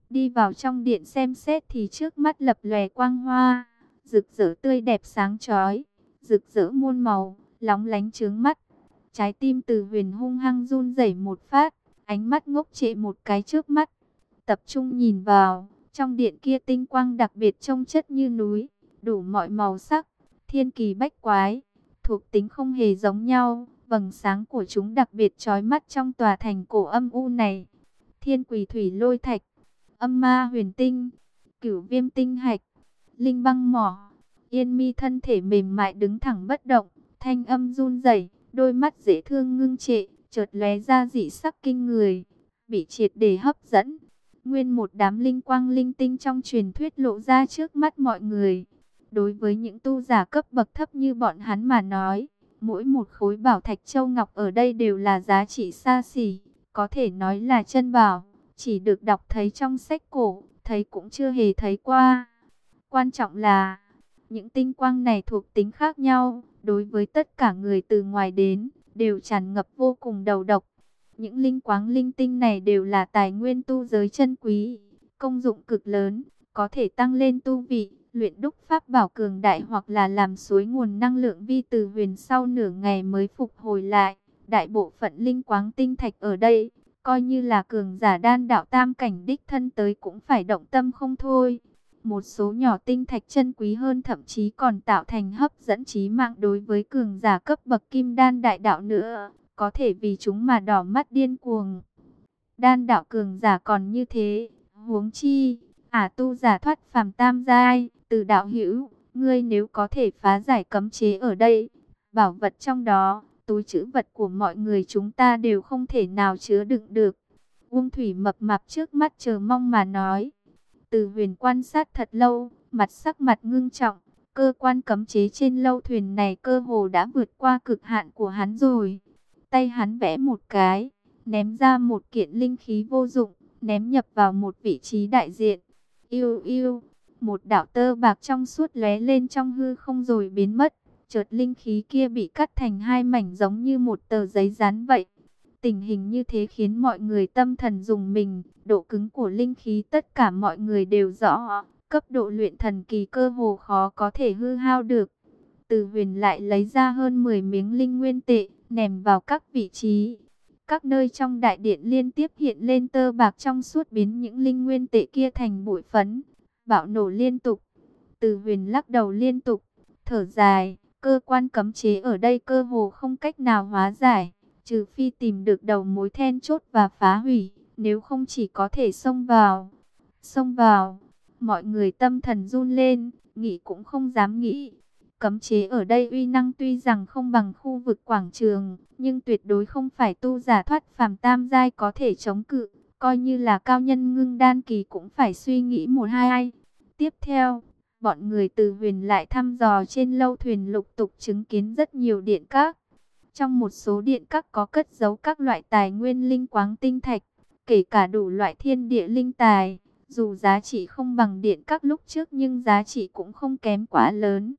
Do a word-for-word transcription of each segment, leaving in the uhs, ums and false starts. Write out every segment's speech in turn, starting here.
Đi vào trong điện xem xét thì trước mắt lập lòe quang hoa, rực rỡ tươi đẹp sáng chói, rực rỡ muôn màu, lóng lánh chướng mắt. Trái tim Từ Huyền hung hăng run rẩy một phát, ánh mắt ngốc trệ một cái trước mắt. Tập trung nhìn vào, trong điện kia tinh quang đặc biệt trông chất như núi, đủ mọi màu sắc, thiên kỳ bách quái, thuộc tính không hề giống nhau, vầng sáng của chúng đặc biệt chói mắt trong tòa thành cổ âm u này. Thiên Quỷ Thủy Lôi Thạch, Âm Ma Huyền Tinh, Cửu Viêm Tinh Hạch, Linh Băng Mỏ. Yên Mi thân thể mềm mại đứng thẳng bất động, thanh âm run rẩy, đôi mắt dễ thương ngưng trệ, chợt lóe ra dị sắc kinh người, bị triệt để hấp dẫn. Nguyên một đám linh quang linh tinh trong truyền thuyết lộ ra trước mắt mọi người. Đối với những tu giả cấp bậc thấp như bọn hắn mà nói, mỗi một khối bảo thạch châu ngọc ở đây đều là giá trị xa xỉ, có thể nói là chân bảo, chỉ được đọc thấy trong sách cổ, thấy cũng chưa hề thấy qua. Quan trọng là, những tinh quang này thuộc tính khác nhau, đối với tất cả người từ ngoài đến, đều tràn ngập vô cùng đầu độc. Những linh quáng linh tinh này đều là tài nguyên tu giới chân quý, công dụng cực lớn, có thể tăng lên tu vị, luyện đúc pháp bảo cường đại hoặc là làm suối nguồn năng lượng vi Từ Huyền sau nửa ngày mới phục hồi lại. Đại bộ phận linh quáng tinh thạch ở đây, coi như là cường giả đan đạo tam cảnh đích thân tới cũng phải động tâm không thôi. Một số nhỏ tinh thạch chân quý hơn thậm chí còn tạo thành hấp dẫn chí mạng đối với cường giả cấp bậc kim đan đại đạo nữa, có thể vì chúng mà đỏ mắt điên cuồng. Đan đạo cường giả còn như thế, huống chi, ả tu giả thoát phàm tam giai, Từ đạo hữu, ngươi nếu có thể phá giải cấm chế ở đây, bảo vật trong đó, túi trữ vật của mọi người chúng ta đều không thể nào chứa đựng được. Uông Thủy mập mạp trước mắt chờ mong mà nói. Từ Huyền quan sát thật lâu, mặt sắc mặt ngưng trọng, cơ quan cấm chế trên lâu thuyền này cơ hồ đã vượt qua cực hạn của hắn rồi. Tay hắn vẽ một cái, ném ra một kiện linh khí vô dụng, ném nhập vào một vị trí đại diện. Yêu yêu, một đạo tơ bạc trong suốt lóe lên trong hư không rồi biến mất. Chợt linh khí kia bị cắt thành hai mảnh giống như một tờ giấy dán vậy. Tình hình như thế khiến mọi người tâm thần rùng mình, độ cứng của linh khí tất cả mọi người đều rõ, cấp độ luyện thần kỳ cơ hồ khó có thể hư hao được. Từ Huyền lại lấy ra hơn mười miếng linh nguyên tệ, ném vào các vị trí. Các nơi trong đại điện liên tiếp hiện lên tơ bạc trong suốt biến những linh nguyên tệ kia thành bụi phấn, bạo nổ liên tục. Từ Huyền lắc đầu liên tục, thở dài, cơ quan cấm chế ở đây cơ hồ không cách nào hóa giải, trừ phi tìm được đầu mối then chốt và phá hủy, nếu không chỉ có thể xông vào. Xông vào, mọi người tâm thần run lên, nghĩ cũng không dám nghĩ. Cấm chế ở đây uy năng tuy rằng không bằng khu vực quảng trường, nhưng tuyệt đối không phải tu giả thoát phàm tam giai có thể chống cự, coi như là cao nhân ngưng đan kỳ cũng phải suy nghĩ một hai. Tiếp theo, bọn người Từ Huyền lại thăm dò trên lâu thuyền lục tục chứng kiến rất nhiều điện các. Trong một số điện các có cất giấu các loại tài nguyên linh quáng tinh thạch, kể cả đủ loại thiên địa linh tài. Dù giá trị không bằng điện các lúc trước nhưng giá trị cũng không kém quá lớn.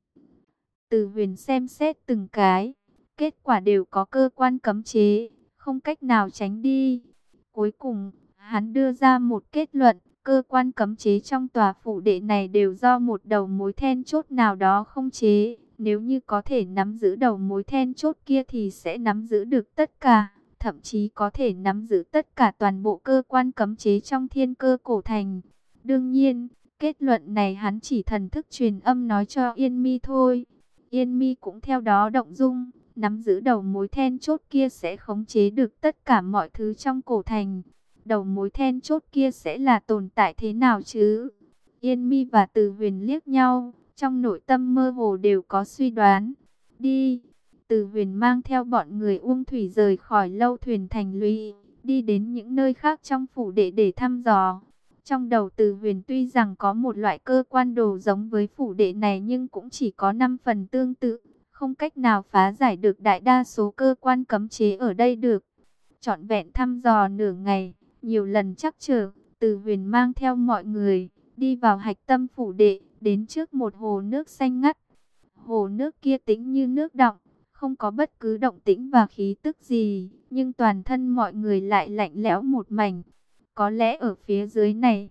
Từ Huyền xem xét từng cái, kết quả đều có cơ quan cấm chế, không cách nào tránh đi. Cuối cùng, hắn đưa ra một kết luận, cơ quan cấm chế trong tòa phủ đệ này đều do một đầu mối then chốt nào đó không chế. Nếu như có thể nắm giữ đầu mối then chốt kia thì sẽ nắm giữ được tất cả, thậm chí có thể nắm giữ tất cả toàn bộ cơ quan cấm chế trong thiên cơ cổ thành. Đương nhiên, kết luận này hắn chỉ thần thức truyền âm nói cho Yên Mi thôi. Yên Mi cũng theo đó động dung, nắm giữ đầu mối then chốt kia sẽ khống chế được tất cả mọi thứ trong cổ thành. Đầu mối then chốt kia sẽ là tồn tại thế nào chứ? Yên Mi và Từ Huyền liếc nhau, trong nội tâm mơ hồ đều có suy đoán. Đi, Từ Huyền mang theo bọn người Uông Thủy rời khỏi lâu thuyền thành lũy, đi đến những nơi khác trong phủ đệ để thăm dò. Trong đầu Từ Huyền tuy rằng có một loại cơ quan đồ giống với phủ đệ này nhưng cũng chỉ có năm phần tương tự, không cách nào phá giải được đại đa số cơ quan cấm chế ở đây được. Trọn vẹn thăm dò nửa ngày, nhiều lần trắc trở, Từ Huyền mang theo mọi người đi vào hạch tâm phủ đệ, đến trước một hồ nước xanh ngắt. Hồ nước kia tĩnh như nước đọng, không có bất cứ động tĩnh và khí tức gì, nhưng toàn thân mọi người lại lạnh lẽo một mảnh. Có lẽ ở phía dưới này,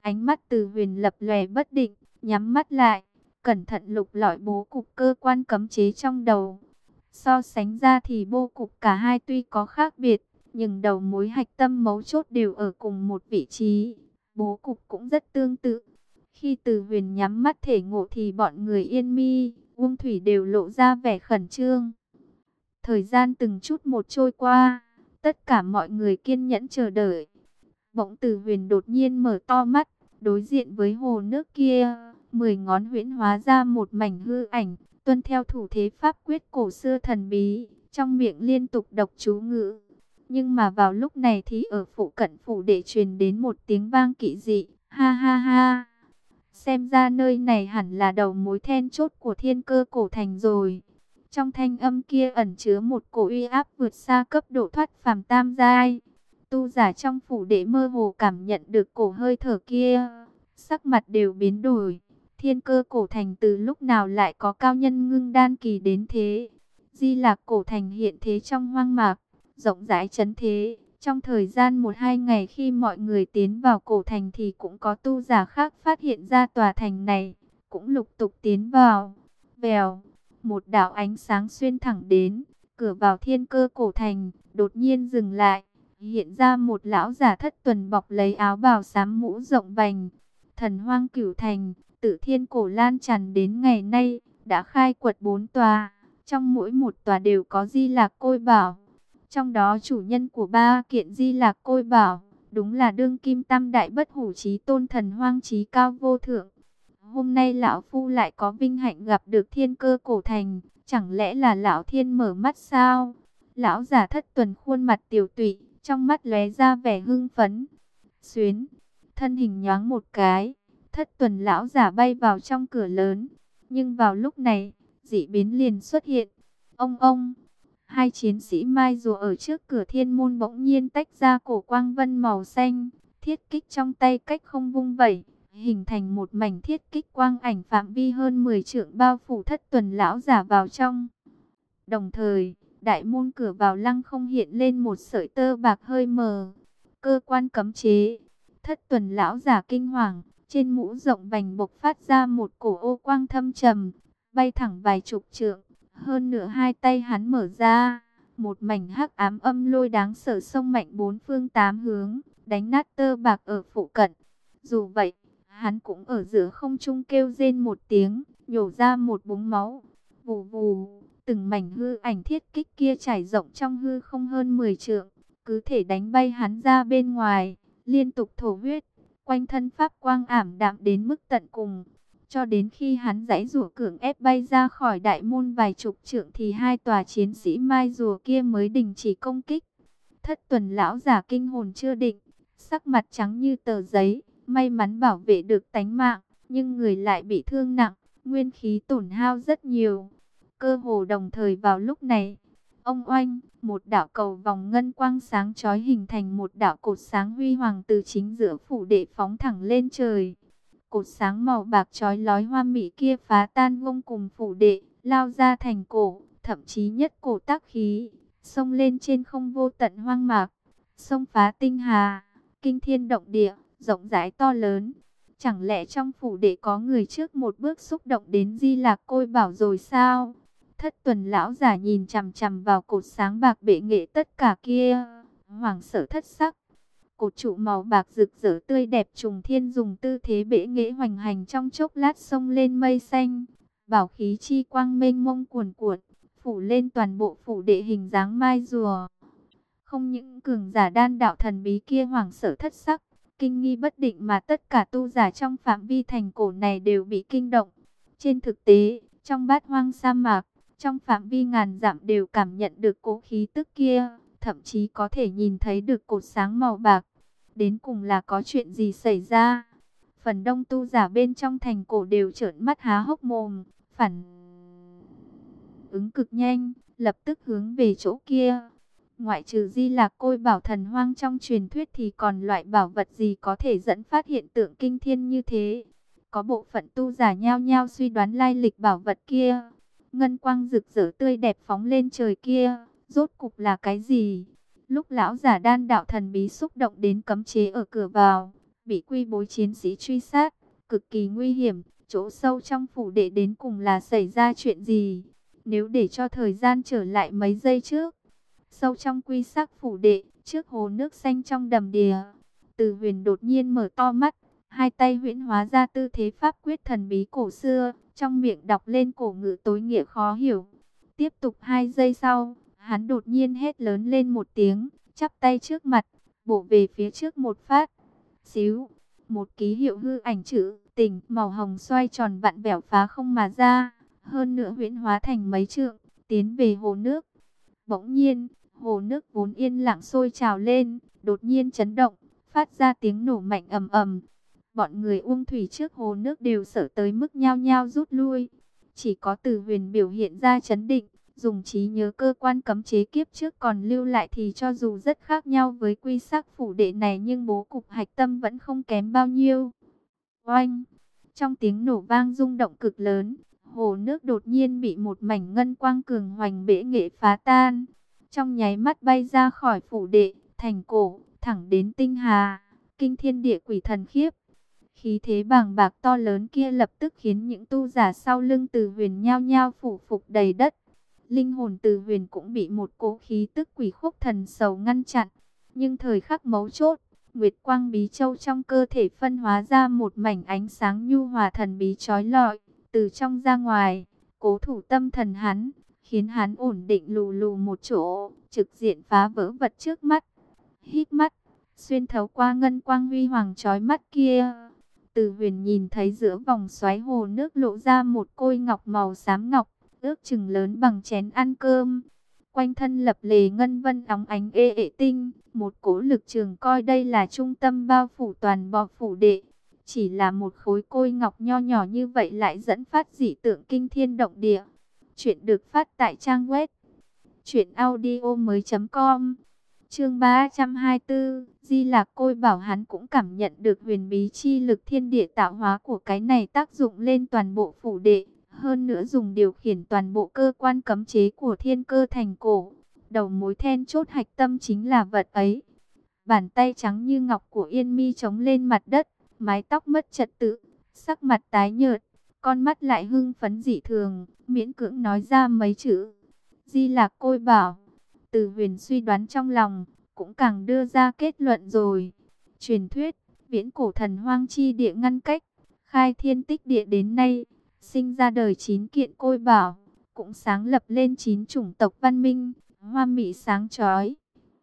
Ánh mắt Từ Huyền lập lòe bất định, nhắm mắt lại, cẩn thận lục lọi bố cục cơ quan cấm chế trong đầu. So sánh ra thì bố cục cả hai tuy có khác biệt, nhưng đầu mối hạch tâm mấu chốt đều ở cùng một vị trí. Bố cục cũng rất tương tự. Khi Từ Huyền nhắm mắt thể ngộ thì bọn người Yên Mi, Uông Thủy đều lộ ra vẻ khẩn trương. Thời gian từng chút một trôi qua, tất cả mọi người kiên nhẫn chờ đợi. Bỗng Từ Huyền đột nhiên mở to mắt, đối diện với hồ nước kia, mười ngón huyễn hóa ra một mảnh hư ảnh, tuân theo thủ thế pháp quyết cổ xưa thần bí, trong miệng liên tục đọc chú ngữ. Nhưng mà vào lúc này thì ở phụ cận phủ đệ truyền đến một tiếng vang kỳ dị, ha ha ha. Xem ra nơi này hẳn là đầu mối then chốt của Thiên Cơ Cổ Thành rồi. Trong thanh âm kia ẩn chứa một cổ uy áp vượt xa cấp độ thoát phàm tam giai. Tu giả trong phủ đệ mơ hồ cảm nhận được cổ hơi thở kia, sắc mặt đều biến đổi. Thiên Cơ Cổ Thành từ lúc nào lại có cao nhân ngưng đan kỳ đến thế? Di Lạc Cổ Thành hiện thế trong hoang mạc, rộng rãi chấn thế. Trong thời gian một hai ngày khi mọi người tiến vào cổ thành thì cũng có tu giả khác phát hiện ra tòa thành này, cũng lục tục tiến vào. Vèo, một đạo ánh sáng xuyên thẳng đến, cửa vào Thiên Cơ Cổ Thành, đột nhiên dừng lại. Hiện ra một lão giả thất tuần bọc lấy áo bào xám mũ rộng vành. Thần Hoang Cửu Thành, Tử Thiên Cổ lan tràn đến ngày nay, đã khai quật bốn tòa. Trong mỗi một tòa đều có Di Lạc Côi Bảo. Trong đó chủ nhân của ba kiện Di Lạc Côi Bảo, đúng là đương kim tam đại bất hủ chí tôn Thần Hoang chí cao vô thượng. Hôm nay lão phu lại có vinh hạnh gặp được Thiên Cơ Cổ Thành, chẳng lẽ là lão thiên mở mắt sao? Lão giả thất tuần khuôn mặt tiều tụy, trong mắt lóe ra vẻ hưng phấn. Xuyến, thân hình nhoáng một cái, thất tuần lão giả bay vào trong cửa lớn. Nhưng vào lúc này, dị biến liền xuất hiện. Ông ông, hai chiến sĩ mai rùa ở trước cửa thiên môn bỗng nhiên tách ra cổ quang vân màu xanh, thiết kích trong tay cách không vung vẩy, hình thành một mảnh thiết kích quang ảnh phạm vi hơn mười trượng bao phủ thất tuần lão giả vào trong. Đồng thời, đại môn cửa vào lăng không hiện lên một sợi tơ bạc hơi mờ. Cơ quan cấm chế. Thất tuần lão giả kinh hoàng, trên mũ rộng vành bộc phát ra một cổ ô quang thâm trầm, bay thẳng vài chục trượng. Hơn nữa hai tay hắn mở ra, một mảnh hắc ám âm lôi đáng sợ xông mạnh bốn phương tám hướng, đánh nát tơ bạc ở phụ cận. Dù vậy, hắn cũng ở giữa không trung kêu rên một tiếng, nhổ ra một búng máu. Vù vù, từng mảnh hư ảnh thiết kích kia trải rộng trong hư không hơn mười trượng, cứ thể đánh bay hắn ra bên ngoài, liên tục thổ huyết, quanh thân pháp quang ảm đạm đến mức tận cùng. Cho đến khi hắn giãy giụa cưỡng ép bay ra khỏi đại môn vài chục trượng thì hai tòa chiến sĩ mai rùa kia mới đình chỉ công kích. Thất tuần lão giả kinh hồn chưa định, sắc mặt trắng như tờ giấy, may mắn bảo vệ được tánh mạng, nhưng người lại bị thương nặng, nguyên khí tổn hao rất nhiều. Cơ hồ đồng thời vào lúc này, ông oanh, một đạo cầu vòng ngân quang sáng chói hình thành một đạo cột sáng huy hoàng từ chính giữa phủ đệ phóng thẳng lên trời. Cột sáng màu bạc chói lói hoa mỹ kia phá tan gông cùng phủ đệ, lao ra thành cổ, thậm chí nhất cổ tác khí, xông lên trên không vô tận hoang mạc, xông phá tinh hà, kinh thiên động địa, rộng rãi to lớn. Chẳng lẽ trong phủ đệ có người trước một bước xúc động đến Di Lạc Côi Bảo rồi sao? Thất tuần lão giả nhìn chằm chằm vào cột sáng bạc bệ nghệ tất cả kia, hoảng sợ thất sắc. Cột trụ màu bạc rực rỡ tươi đẹp trùng thiên dùng tư thế bệ nghệ hoành hành trong chốc lát xông lên mây xanh, bảo khí chi quang mênh mông cuồn cuộn, phủ lên toàn bộ phủ đệ hình dáng mai rùa. Không những cường giả đan đạo thần bí kia hoảng sợ thất sắc, kinh nghi bất định mà tất cả tu giả trong phạm vi thành cổ này đều bị kinh động. Trên thực tế, trong bát hoang sa mạc, trong phạm vi ngàn dặm đều cảm nhận được cố khí tức kia, thậm chí có thể nhìn thấy được cột sáng màu bạc. Đến cùng là có chuyện gì xảy ra? Phần đông tu giả bên trong thành cổ đều trợn mắt há hốc mồm, phản ứng cực nhanh, lập tức hướng về chỗ kia. Ngoại trừ Di Lạc Côi Bảo thần hoang trong truyền thuyết thì còn loại bảo vật gì có thể dẫn phát hiện tượng kinh thiên như thế? Có bộ phận tu giả nhao nhao suy đoán lai lịch bảo vật kia. Ngân quang rực rỡ tươi đẹp phóng lên trời kia, rốt cục là cái gì? Lúc lão giả đan đạo thần bí xúc động đến cấm chế ở cửa vào, bị quy bối chiến sĩ truy sát, cực kỳ nguy hiểm. Chỗ sâu trong phủ đệ đến cùng là xảy ra chuyện gì? Nếu để cho thời gian trở lại mấy giây trước, sâu trong quy sắc phủ đệ, trước hồ nước xanh trong đầm đìa, Từ Huyền đột nhiên mở to mắt, hai tay huyễn hóa ra tư thế pháp quyết thần bí cổ xưa, trong miệng đọc lên cổ ngữ tối nghĩa khó hiểu. Tiếp tục hai giây sau, hắn đột nhiên hét lớn lên một tiếng, chắp tay trước mặt, bổ về phía trước một phát. Xíu, một ký hiệu hư ảnh chữ tình màu hồng xoay tròn vặn vẹo phá không mà ra, hơn nữa huyễn hóa thành mấy trượng, tiến về hồ nước. Bỗng nhiên, hồ nước vốn yên lặng sôi trào lên, đột nhiên chấn động, phát ra tiếng nổ mạnh ầm ầm. Bọn người Uông Thủy trước hồ nước đều sợ tới mức nhao nhao rút lui. Chỉ có Từ Huyền biểu hiện ra chấn định, dùng trí nhớ cơ quan cấm chế kiếp trước còn lưu lại thì cho dù rất khác nhau với quy sắc phủ đệ này nhưng bố cục hạch tâm vẫn không kém bao nhiêu. Oanh! Trong tiếng nổ vang rung động cực lớn, hồ nước đột nhiên bị một mảnh ngân quang cường hoành bể nghệ phá tan. Trong nháy mắt bay ra khỏi phủ đệ, thành cổ, thẳng đến tinh hà, kinh thiên địa quỷ thần khiếp. Khí thế bàng bạc to lớn kia lập tức khiến những tu giả sau lưng Từ Huyền nhao nhao phủ phục đầy đất. Linh hồn Từ Huyền cũng bị một cỗ khí tức quỷ khúc thần sầu ngăn chặn. Nhưng thời khắc mấu chốt, Nguyệt Quang Bí Châu trong cơ thể phân hóa ra một mảnh ánh sáng nhu hòa thần bí chói lọi, từ trong ra ngoài, cố thủ tâm thần hắn, khiến hắn ổn định lù lù một chỗ, trực diện phá vỡ vật trước mắt. Hít mắt, xuyên thấu qua ngân quang huy hoàng chói mắt kia, Từ Huyền nhìn thấy giữa vòng xoáy hồ nước lộ ra một côi ngọc màu xám ngọc, ước chừng lớn bằng chén ăn cơm. Quanh thân lập lề ngân vân óng ánh ê ệ tinh, một cỗ lực trường coi đây là trung tâm bao phủ toàn bộ phủ đệ. Chỉ là một khối côi ngọc nho nhỏ như vậy lại dẫn phát dị tượng kinh thiên động địa. Chuyện được phát tại trang web truyệnaudiomoi.com. Chương ba trăm hai mươi tư, Di Lạc Côi bảo hắn cũng cảm nhận được huyền bí chi lực thiên địa tạo hóa của cái này tác dụng lên toàn bộ phủ đệ, hơn nữa dùng điều khiển toàn bộ cơ quan cấm chế của thiên cơ thành cổ. Đầu mối then chốt hạch tâm chính là vật ấy. Bàn tay trắng như ngọc của Yên Mi chống lên mặt đất, mái tóc mất trật tự, sắc mặt tái nhợt, con mắt lại hưng phấn dị thường, miễn cưỡng nói ra mấy chữ. Di Lạc Côi bảo. Từ Huyền suy đoán trong lòng, cũng càng đưa ra kết luận rồi. Truyền thuyết, viễn cổ thần hoang chi địa ngăn cách, khai thiên tích địa đến nay, sinh ra đời chín kiện côi bảo, cũng sáng lập lên chín chủng tộc văn minh, hoa mỹ sáng chói.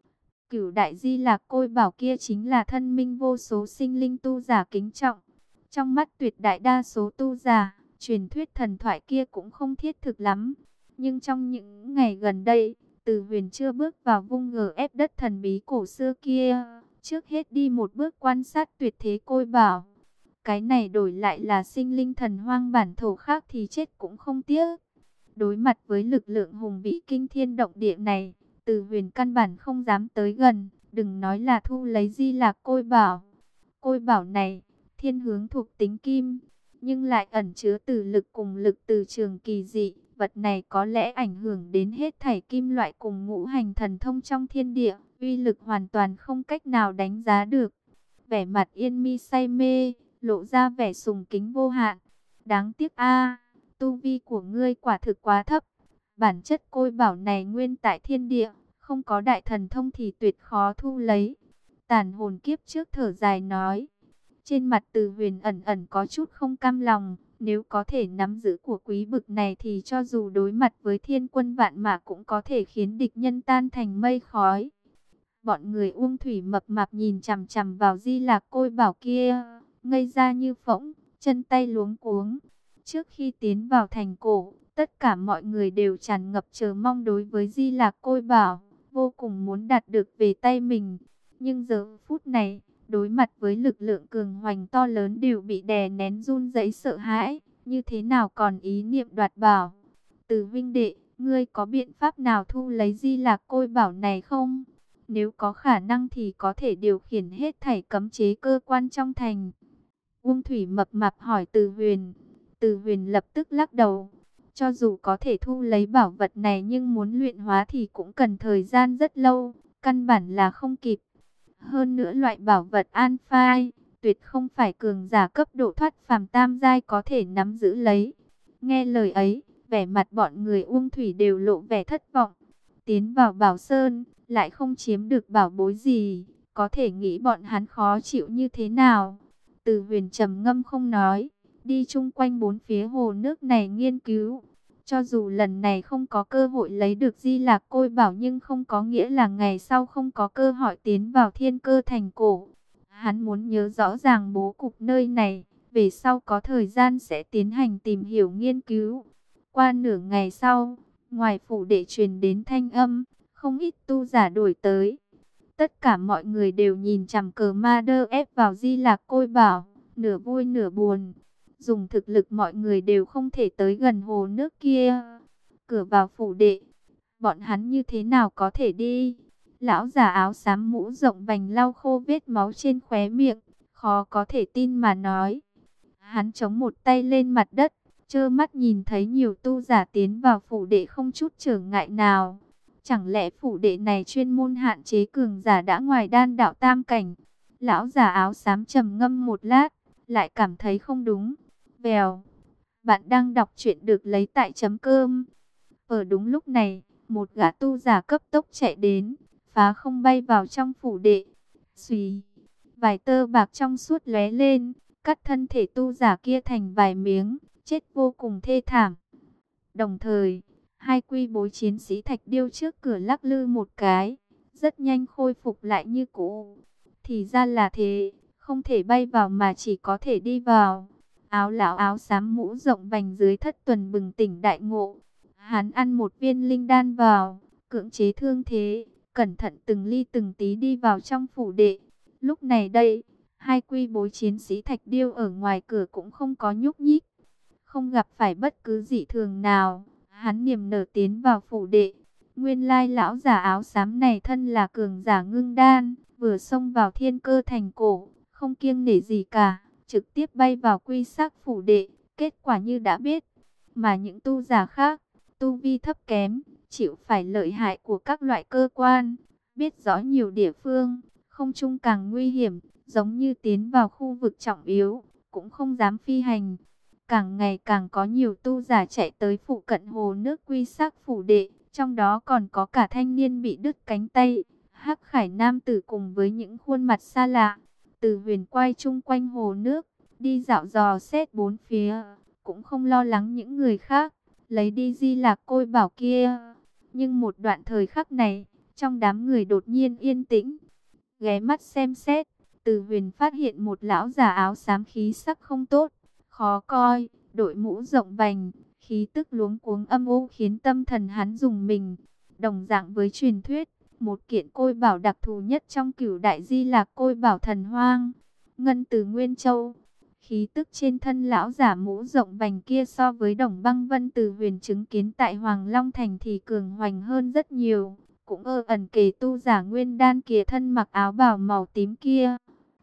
Cửu đại Di Lạc Côi bảo kia chính là thân minh vô số sinh linh tu giả kính trọng. Trong mắt tuyệt đại đa số tu giả, truyền thuyết thần thoại kia cũng không thiết thực lắm. Nhưng trong những ngày gần đây, Từ Huyền chưa bước vào vung gờ ép đất thần bí cổ xưa kia, trước hết đi một bước quan sát tuyệt thế côi bảo. Cái này đổi lại là sinh linh thần hoang bản thổ khác thì chết cũng không tiếc. Đối mặt với lực lượng hùng vĩ kinh thiên động địa này, Từ Huyền căn bản không dám tới gần, đừng nói là thu lấy Di Lạc Côi bảo. Côi bảo này, thiên hướng thuộc tính kim, nhưng lại ẩn chứa từ lực cùng lực từ trường kỳ dị. Vật này có lẽ ảnh hưởng đến hết thảy kim loại cùng ngũ hành thần thông trong thiên địa, uy lực hoàn toàn không cách nào đánh giá được. Vẻ mặt Yên Mi say mê, lộ ra vẻ sùng kính vô hạn. Đáng tiếc a, tu vi của ngươi quả thực quá thấp. Bản chất côi bảo này nguyên tại thiên địa, không có đại thần thông thì tuyệt khó thu lấy. Tàn hồn kiếp trước thở dài nói. Trên mặt Từ Huyền ẩn ẩn có chút không cam lòng. Nếu có thể nắm giữ của quý bực này thì cho dù đối mặt với thiên quân vạn mã cũng có thể khiến địch nhân tan thành mây khói. Bọn người Uông Thủy mập mạp nhìn chằm chằm vào Di Lạc Côi bảo kia, ngây ra như phỗng, chân tay luống cuống. Trước khi tiến vào thành cổ, tất cả mọi người đều tràn ngập chờ mong đối với Di Lạc Côi bảo, vô cùng muốn đạt được về tay mình. Nhưng giờ phút này, đối mặt với lực lượng cường hoành to lớn đều bị đè nén run rẩy sợ hãi, như thế nào còn ý niệm đoạt bảo. Từ huynh đệ, ngươi có biện pháp nào thu lấy Di Lạc Côi bảo này không? Nếu có khả năng thì có thể điều khiển hết thảy cấm chế cơ quan trong thành. Uông Thủy mập mạp hỏi Từ Huyền. Từ Huyền lập tức lắc đầu. Cho dù có thể thu lấy bảo vật này nhưng muốn luyện hóa thì cũng cần thời gian rất lâu, căn bản là không kịp. Hơn nữa loại bảo vật An Phai, tuyệt không phải cường giả cấp độ thoát phàm tam giai có thể nắm giữ lấy. Nghe lời ấy, vẻ mặt bọn người Uông Thủy đều lộ vẻ thất vọng. Tiến vào Bảo Sơn, lại không chiếm được bảo bối gì, có thể nghĩ bọn hắn khó chịu như thế nào. Từ Huyền trầm ngâm không nói, đi chung quanh bốn phía hồ nước này nghiên cứu. Cho dù lần này không có cơ hội lấy được Di Lạc Côi Bảo, nhưng không có nghĩa là ngày sau không có cơ hội tiến vào Thiên Cơ Thành cổ. Hắn muốn nhớ rõ ràng bố cục nơi này, về sau có thời gian sẽ tiến hành tìm hiểu nghiên cứu. Qua nửa ngày sau, ngoài phủ đệ truyền đến thanh âm, không ít tu giả đổi tới. Tất cả mọi người đều nhìn chằm cờ ma đơ ép vào Di Lạc Côi Bảo, nửa vui nửa buồn. Dùng thực lực mọi người đều không thể tới gần hồ nước kia. Cửa vào phủ đệ, bọn hắn như thế nào có thể đi? Lão già áo xám mũ rộng vành lau khô vết máu trên khóe miệng, khó có thể tin mà nói. Hắn chống một tay lên mặt đất, trơ mắt nhìn thấy nhiều tu giả tiến vào phủ đệ không chút trở ngại nào. Chẳng lẽ phủ đệ này chuyên môn hạn chế cường giả đã ngoài đan đạo tam cảnh? Lão già áo xám trầm ngâm một lát, lại cảm thấy không đúng. Vèo, bạn đang đọc truyện được lấy tại chấm cơm. Ở đúng lúc này, một gã tu giả cấp tốc chạy đến, phá không bay vào trong phủ đệ. Xùy, vài tơ bạc trong suốt lóe lên, cắt thân thể tu giả kia thành vài miếng, chết vô cùng thê thảm. Đồng thời, hai quy bối chiến sĩ thạch điêu trước cửa lắc lư một cái, rất nhanh khôi phục lại như cũ. Thì ra là thế, không thể bay vào mà chỉ có thể đi vào. Áo lão áo xám mũ rộng vành dưới thất tuần bừng tỉnh đại ngộ. Hắn ăn một viên linh đan vào, cưỡng chế thương thế, cẩn thận từng ly từng tí đi vào trong phủ đệ. Lúc này đây, hai quy bối chiến sĩ thạch điêu ở ngoài cửa cũng không có nhúc nhích, không gặp phải bất cứ dị thường nào. Hắn niềm nở tiến vào phủ đệ. Nguyên lai lão giả áo xám này thân là cường giả ngưng đan, vừa xông vào Thiên Cơ Thành cổ, không kiêng nể gì cả, trực tiếp bay vào quy sắc phủ đệ. Kết quả như đã biết, mà những tu giả khác, tu vi thấp kém, chịu phải lợi hại của các loại cơ quan, biết rõ nhiều địa phương, không trung càng nguy hiểm, giống như tiến vào khu vực trọng yếu, cũng không dám phi hành. Càng ngày càng có nhiều tu giả chạy tới phụ cận hồ nước quy sắc phủ đệ, trong đó còn có cả thanh niên bị đứt cánh tay, hắc khải nam tử cùng với những khuôn mặt xa lạ. Từ Huyền quay chung quanh hồ nước, đi dạo dò xét bốn phía, cũng không lo lắng những người khác lấy đi Di Lạc Côi Bảo kia. Nhưng một đoạn thời khắc này, trong đám người đột nhiên yên tĩnh. Ghé mắt xem xét, Từ Huyền phát hiện một lão già áo xám khí sắc không tốt, khó coi, đội mũ rộng vành, khí tức luống cuống âm u khiến tâm thần hắn rùng mình. Đồng dạng với truyền thuyết, một kiện côi bảo đặc thù nhất trong cửu đại Di Lạc Côi Bảo thần hoang, ngân từ Nguyên Châu. Khí tức trên thân lão giả mũ rộng vành kia so với Đồng Băng Vân Từ Huyền chứng kiến tại Hoàng Long Thành thì cường hoành hơn rất nhiều. Cũng ơ ẩn kể tu giả nguyên đan kia thân mặc áo bào màu tím kia.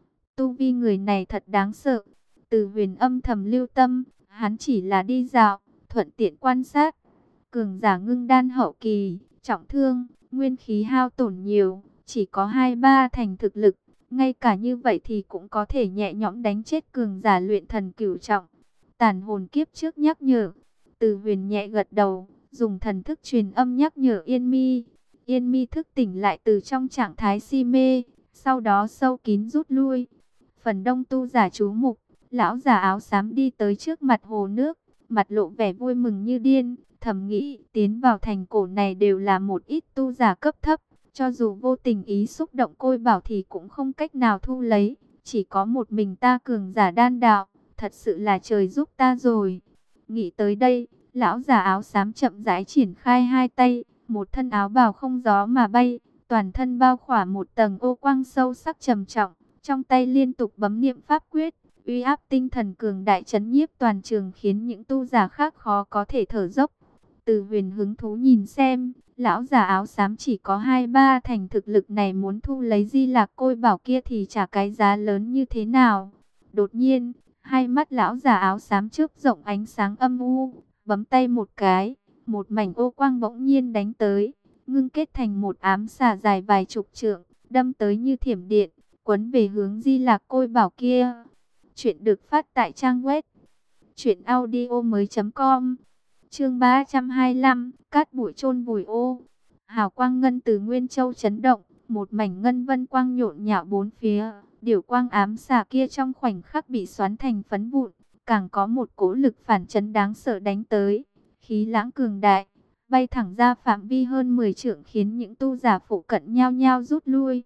Tu vi người này thật đáng sợ. Từ Huyền âm thầm lưu tâm, hắn chỉ là đi dạo, thuận tiện quan sát. Cường giả ngưng đan hậu kỳ, trọng thương, nguyên khí hao tổn nhiều, chỉ có hai ba thành thực lực. Ngay cả như vậy thì cũng có thể nhẹ nhõm đánh chết cường giả luyện thần cửu trọng. Tàn hồn kiếp trước nhắc nhở. Từ Huyền nhẹ gật đầu, dùng thần thức truyền âm nhắc nhở Yên Mi. Yên Mi thức tỉnh lại từ trong trạng thái si mê, sau đó sâu kín rút lui. Phần đông tu giả chú mục, lão già áo xám đi tới trước mặt hồ nước, mặt lộ vẻ vui mừng như điên, thầm nghĩ tiến vào thành cổ này đều là một ít tu giả cấp thấp. Cho dù vô tình ý xúc động côi bảo thì cũng không cách nào thu lấy. Chỉ có một mình ta cường giả đan đạo, thật sự là trời giúp ta rồi. Nghĩ tới đây, lão già áo xám chậm rãi triển khai hai tay, một thân áo bào không gió mà bay, toàn thân bao khỏa một tầng ô quang sâu sắc trầm trọng, trong tay liên tục bấm niệm pháp quyết, uy áp tinh thần cường đại chấn nhiếp toàn trường khiến những tu giả khác khó có thể thở dốc. Từ Huyền hứng thú nhìn xem, lão già áo xám chỉ có hai ba thành thực lực này muốn thu lấy Di Lạc Côi Bảo kia thì trả cái giá lớn như thế nào. Đột nhiên, hai mắt lão già áo xám chớp rộng ánh sáng âm u, bấm tay một cái, một mảnh ô quang bỗng nhiên đánh tới, ngưng kết thành một ám xà dài vài chục trượng, đâm tới như thiểm điện, quấn về hướng Di Lạc Côi Bảo kia. Chuyện được phát tại trang web truyện audio mới.com. Chương ba trăm hai mươi lăm, cát bụi chôn vùi ô. Hào quang ngân từ Nguyên Châu chấn động, một mảnh ngân vân quang nhộn nhạo bốn phía, điểu quang ám xà kia trong khoảnh khắc bị xoắn thành phấn vụn, càng có một cỗ lực phản chấn đáng sợ đánh tới, khí lãng cường đại, bay thẳng ra phạm vi hơn mười trượng khiến những tu giả phụ cận nhao nhao rút lui.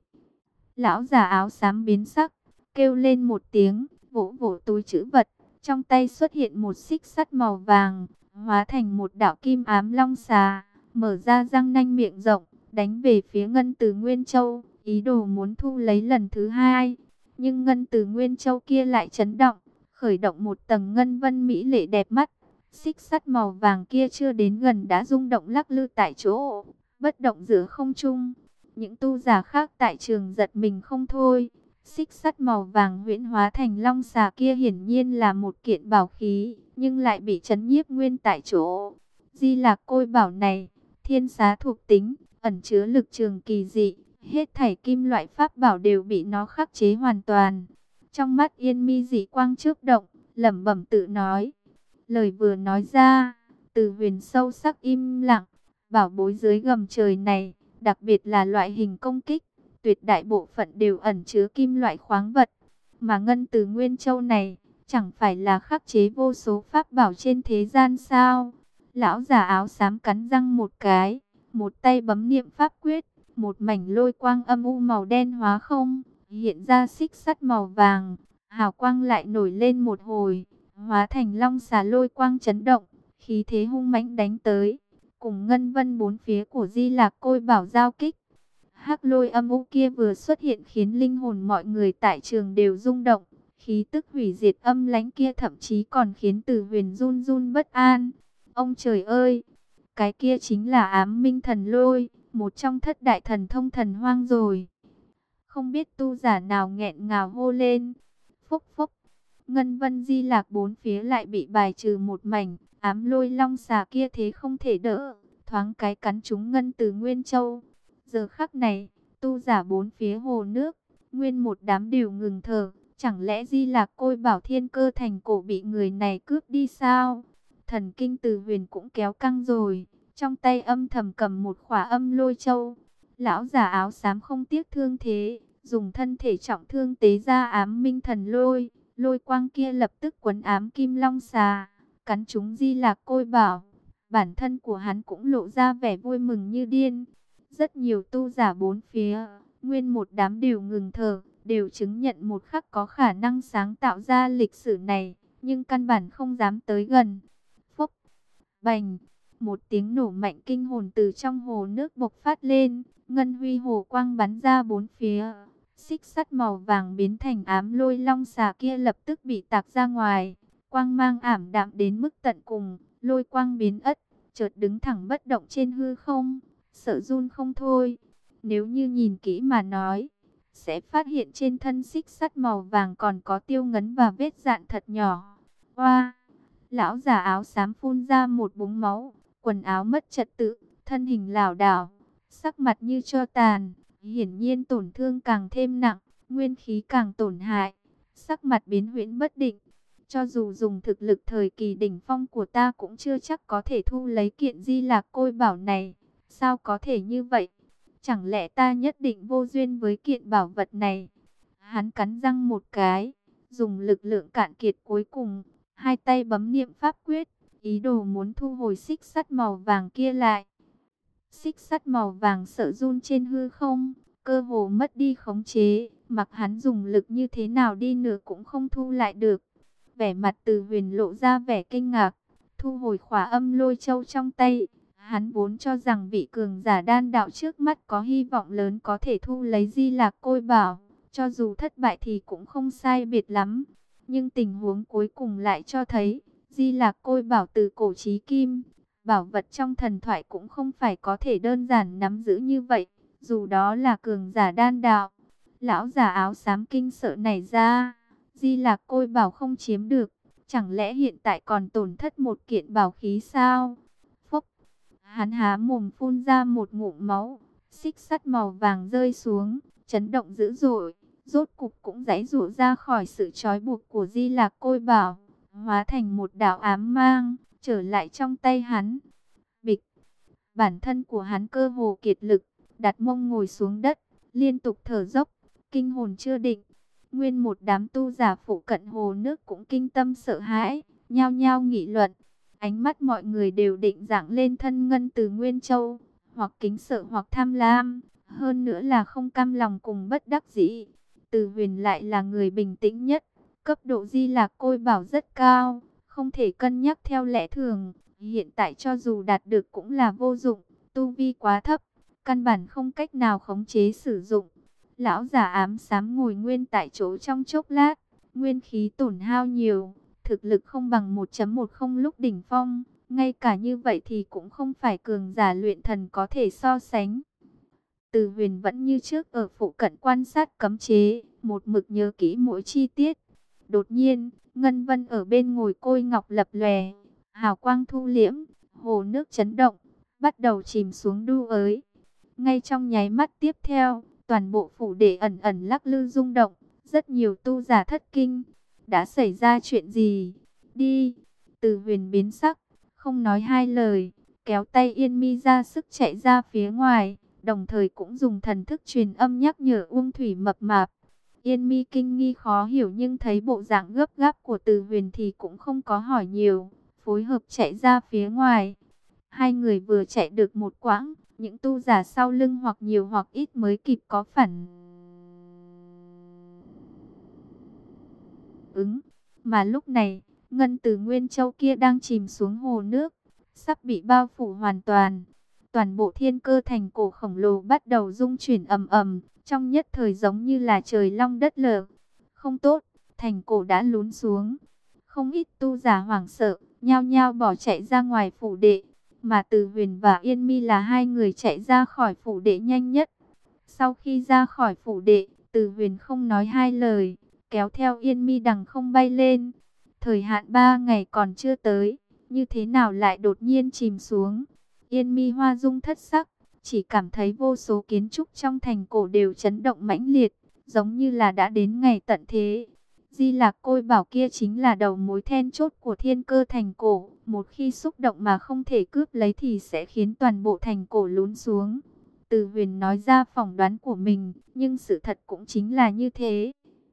Lão già áo xám biến sắc, kêu lên một tiếng, vỗ vỗ túi trữ vật, trong tay xuất hiện một xích sắt màu vàng, hóa thành một đạo kim ám long xà, mở ra răng nanh miệng rộng, đánh về phía Ngân Từ Nguyên Châu, ý đồ muốn thu lấy lần thứ hai. Nhưng Ngân Từ Nguyên Châu kia lại chấn động, khởi động một tầng ngân vân mỹ lệ đẹp mắt. Xích sắt màu vàng kia chưa đến gần đã rung động lắc lư tại chỗ, bất động giữa không trung. Những tu giả khác tại trường giật mình không thôi. Xích sắt màu vàng huyễn hóa thành long xà kia hiển nhiên là một kiện bảo khí, nhưng lại bị chấn nhiếp nguyên tại chỗ. Di Lạc Côi Bảo này, thiên xá thuộc tính, ẩn chứa lực trường kỳ dị, hết thảy kim loại pháp bảo đều bị nó khắc chế hoàn toàn. Trong mắt Yên Mi dị quang chớp động, lẩm bẩm tự nói. Lời vừa nói ra, Từ Huyền sâu sắc im lặng. Bảo bối dưới gầm trời này, đặc biệt là loại hình công kích, tuyệt đại bộ phận đều ẩn chứa kim loại khoáng vật. Mà Ngân Từ Nguyên Châu này, chẳng phải là khắc chế vô số pháp bảo trên thế gian sao? Lão già áo xám cắn răng một cái, một tay bấm niệm pháp quyết, một mảnh lôi quang âm u màu đen hóa không, hiện ra xích sắt màu vàng, hào quang lại nổi lên một hồi, hóa thành long xà lôi quang chấn động, khí thế hung mãnh đánh tới, cùng ngân vân bốn phía của Di Lạc Côi Bảo giao kích. Hắc lôi âm u kia vừa xuất hiện khiến linh hồn mọi người tại trường đều rung động, khí tức hủy diệt âm lãnh kia thậm chí còn khiến Từ Huyền run run bất an. Ông trời ơi, cái kia chính là Ám Minh Thần Lôi, một trong thất đại thần thông thần hoang rồi. Không biết tu giả nào nghẹn ngào hô lên. Phúc phúc, ngân vân Di Lạc bốn phía lại bị bài trừ một mảnh, ám lôi long xà kia thế không thể đỡ, thoáng cái cắn trúng Ngân Từ Nguyên Châu. Giờ khắc này, tu giả bốn phía hồ nước, nguyên một đám đều ngừng thở, chẳng lẽ Di Lạc Côi Bảo thiên cơ thành cổ bị người này cướp đi sao? Thần kinh Từ Huyền cũng kéo căng rồi, trong tay âm thầm cầm một khỏa âm lôi châu. Lão già áo xám không tiếc thương thế, dùng thân thể trọng thương tế ra Ám Minh Thần Lôi, lôi quang kia lập tức quấn ám kim long xà, cắn trúng Di Lạc Côi Bảo. Bản thân của hắn cũng lộ ra vẻ vui mừng như điên. Rất nhiều tu giả bốn phía, nguyên một đám đều ngừng thở, đều chứng nhận một khắc có khả năng sáng tạo ra lịch sử này, nhưng căn bản không dám tới gần. Phốc, bành, một tiếng nổ mạnh kinh hồn từ trong hồ nước bộc phát lên, ngân huy hồ quang bắn ra bốn phía. Xích sắt màu vàng biến thành ám lôi long xà kia lập tức bị tạc ra ngoài, quang mang ảm đạm đến mức tận cùng, lôi quang biến ất, chợt đứng thẳng bất động trên hư không, sợ run không thôi. Nếu như nhìn kỹ mà nói, sẽ phát hiện trên thân xích sắt màu vàng còn có tiêu ngấn và vết dạn thật nhỏ. Oa! Lão già áo xám phun ra một búng máu, quần áo mất trật tự, thân hình lảo đảo, sắc mặt như tro tàn, hiển nhiên tổn thương càng thêm nặng, nguyên khí càng tổn hại, sắc mặt biến huyễn bất định. Cho dù dùng thực lực thời kỳ đỉnh phong của ta cũng chưa chắc có thể thu lấy kiện Di Lạc Côi Bảo này. Sao có thể như vậy? Chẳng lẽ ta nhất định vô duyên với kiện bảo vật này? Hắn cắn răng một cái, dùng lực lượng cạn kiệt cuối cùng, hai tay bấm niệm pháp quyết, ý đồ muốn thu hồi xích sắt màu vàng kia lại. Xích sắt màu vàng sợ run trên hư không, cơ hồ mất đi khống chế, mặc hắn dùng lực như thế nào đi nữa cũng không thu lại được. Vẻ mặt Từ Huyền lộ ra vẻ kinh ngạc, thu hồi khỏa âm lôi châu trong tay. Hắn vốn cho rằng vị cường giả đan đạo trước mắt có hy vọng lớn có thể thu lấy Di Lạc Côi Bảo, cho dù thất bại thì cũng không sai biệt lắm. Nhưng tình huống cuối cùng lại cho thấy, Di Lạc Côi Bảo từ cổ chí kim, bảo vật trong thần thoại cũng không phải có thể đơn giản nắm giữ như vậy, dù đó là cường giả đan đạo. Lão già áo xám kinh sợ nảy ra, Di Lạc Côi Bảo không chiếm được, chẳng lẽ hiện tại còn tổn thất một kiện bảo khí sao? Phốc, hắn há mồm phun ra một ngụm máu, xích sắt màu vàng rơi xuống, chấn động dữ dội, rốt cục cũng giãy giụa ra khỏi sự trói buộc của Di Lạc Côi Bảo, hóa thành một đạo ám mang, trở lại trong tay hắn. Bịch, bản thân của hắn cơ hồ kiệt lực, đặt mông ngồi xuống đất, liên tục thở dốc, kinh hồn chưa định. Nguyên một đám tu giả phụ cận hồ nước cũng kinh tâm sợ hãi, nhao nhao nghị luận. Ánh mắt mọi người đều định dạng lên thân Ngân Từ Nguyên Châu, hoặc kính sợ hoặc tham lam, hơn nữa là không cam lòng cùng bất đắc dĩ. Từ Huyền lại là người bình tĩnh nhất, cấp độ Di Lạc Côi Bảo rất cao, không thể cân nhắc theo lẽ thường. Hiện tại cho dù đạt được cũng là vô dụng, tu vi quá thấp, căn bản không cách nào khống chế sử dụng. Lão già ám xám ngồi nguyên tại chỗ trong chốc lát, nguyên khí tổn hao nhiều, thực lực không bằng một chấm mười lúc đỉnh phong, ngay cả như vậy thì cũng không phải cường giả luyện thần có thể so sánh. Từ Huyền vẫn như trước ở phụ cận quan sát cấm chế, một mực nhớ kỹ mỗi chi tiết. Đột nhiên, ngân vân ở bên ngồi côi ngọc lập lòe, hào quang thu liễm, hồ nước chấn động, bắt đầu chìm xuống đu ới. Ngay trong nháy mắt tiếp theo, toàn bộ phủ đệ ẩn ẩn lắc lư rung động, rất nhiều tu giả thất kinh. Đã xảy ra chuyện gì? Đi! Từ Huyền biến sắc, không nói hai lời, kéo tay Yên Mi ra sức chạy ra phía ngoài, đồng thời cũng dùng thần thức truyền âm nhắc nhở Uông Thủy Mập Mạp. Yên Mi kinh nghi khó hiểu nhưng thấy bộ dạng gấp gáp của Từ Huyền thì cũng không có hỏi nhiều, phối hợp chạy ra phía ngoài. Hai người vừa chạy được một quãng, những tu giả sau lưng hoặc nhiều hoặc ít mới kịp có phản ứng. Mà lúc này, Ngân Từ Nguyên Châu kia đang chìm xuống hồ nước, sắp bị bao phủ hoàn toàn. Toàn bộ thiên cơ thành cổ khổng lồ bắt đầu rung chuyển ầm ầm, trong nhất thời giống như là trời long đất lở. Không tốt, thành cổ đã lún xuống. Không ít tu giả hoảng sợ, nhao nhao bỏ chạy ra ngoài phủ đệ. Mà Từ Huyền và Yên Mi là hai người chạy ra khỏi phủ đệ nhanh nhất. Sau khi ra khỏi phủ đệ, Từ Huyền không nói hai lời, kéo theo Yên Mi đằng không bay lên. Thời hạn ba ngày còn chưa tới, như thế nào lại đột nhiên chìm xuống? Yên Mi hoa dung thất sắc, chỉ cảm thấy vô số kiến trúc trong thành cổ đều chấn động mãnh liệt, giống như là đã đến ngày tận thế. Di Lạc Côi Bảo kia chính là đầu mối then chốt của thiên cơ thành cổ, một khi xúc động mà không thể cướp lấy thì sẽ khiến toàn bộ thành cổ lún xuống. Từ Huyền nói ra phỏng đoán của mình, nhưng sự thật cũng chính là như thế.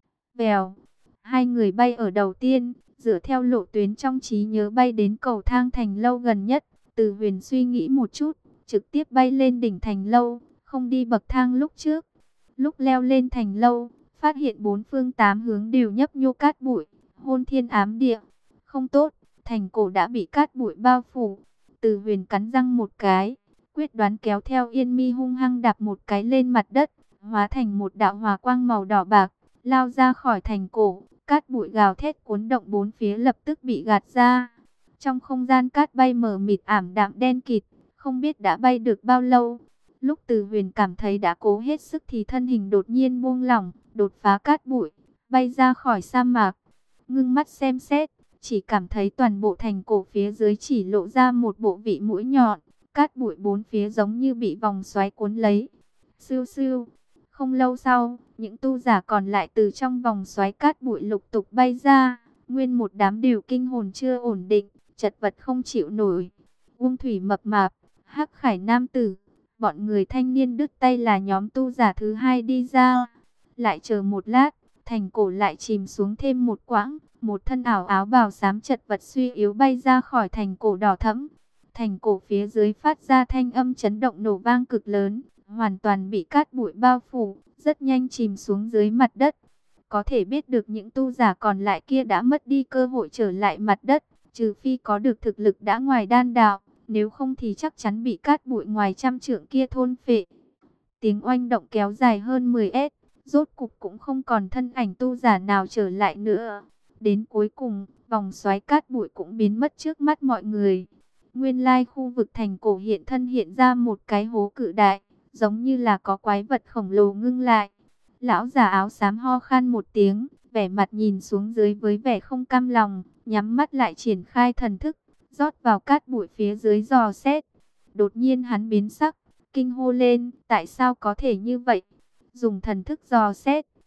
Vèo, hai người bay ở đầu tiên, dựa theo lộ tuyến trong trí nhớ bay đến cầu thang thành lâu gần nhất. Từ Huyền suy nghĩ một chút, trực tiếp bay lên đỉnh thành lâu, không đi bậc thang lúc trước. Lúc leo lên thành lâu, phát hiện bốn phương tám hướng đều nhấp nhô cát bụi, hôn thiên ám địa. Không tốt, thành cổ đã bị cát bụi bao phủ. Từ Huyền cắn răng một cái, quyết đoán kéo theo Yên Mi hung hăng đạp một cái lên mặt đất, hóa thành một đạo hỏa quang màu đỏ bạc, lao ra khỏi thành cổ. Cát bụi gào thét cuốn động bốn phía lập tức bị gạt ra. Trong không gian cát bay mờ mịt ảm đạm đen kịt, không biết đã bay được bao lâu. Lúc Từ Huyền cảm thấy đã cố hết sức thì thân hình đột nhiên buông lỏng, đột phá cát bụi, bay ra khỏi sa mạc. Ngưng mắt xem xét, chỉ cảm thấy toàn bộ thành cổ phía dưới chỉ lộ ra một bộ vị mũi nhọn, cát bụi bốn phía giống như bị vòng xoáy cuốn lấy. Siêu siêu, không lâu sau, những tu giả còn lại từ trong vòng xoáy cát bụi lục tục bay ra, nguyên một đám đều kinh hồn chưa ổn định, chật vật không chịu nổi. Uông Thủy Mập Mạp, Hắc Khải Nam Tử, bọn người thanh niên đứt tay là nhóm tu giả thứ hai đi ra. Lại chờ một lát, thành cổ lại chìm xuống thêm một quãng, một thân ảo áo bào xám chật vật suy yếu bay ra khỏi thành cổ đỏ thẫm. Thành cổ phía dưới phát ra thanh âm chấn động nổ vang cực lớn, hoàn toàn bị cát bụi bao phủ, rất nhanh chìm xuống dưới mặt đất. Có thể biết được những tu giả còn lại kia đã mất đi cơ hội trở lại mặt đất, trừ phi có được thực lực đã ngoài đan đạo, nếu không thì chắc chắn bị cát bụi ngoài trăm trượng kia thôn phệ. Tiếng oanh động kéo dài hơn mười mét, rốt cục cũng không còn thân ảnh tu giả nào trở lại nữa. Đến cuối cùng, vòng xoáy cát bụi cũng biến mất trước mắt mọi người. Nguyên lai khu vực thành cổ hiện thân hiện ra một cái hố cự đại, giống như là có quái vật khổng lồ ngưng lại. Lão già áo xám ho khan một tiếng, vẻ mặt nhìn xuống dưới với vẻ không cam lòng, nhắm mắt lại triển khai thần thức, rót vào cát bụi phía dưới dò xét. Đột nhiên hắn biến sắc, kinh hô lên, tại sao có thể như vậy? Dùng thần thức dò xét,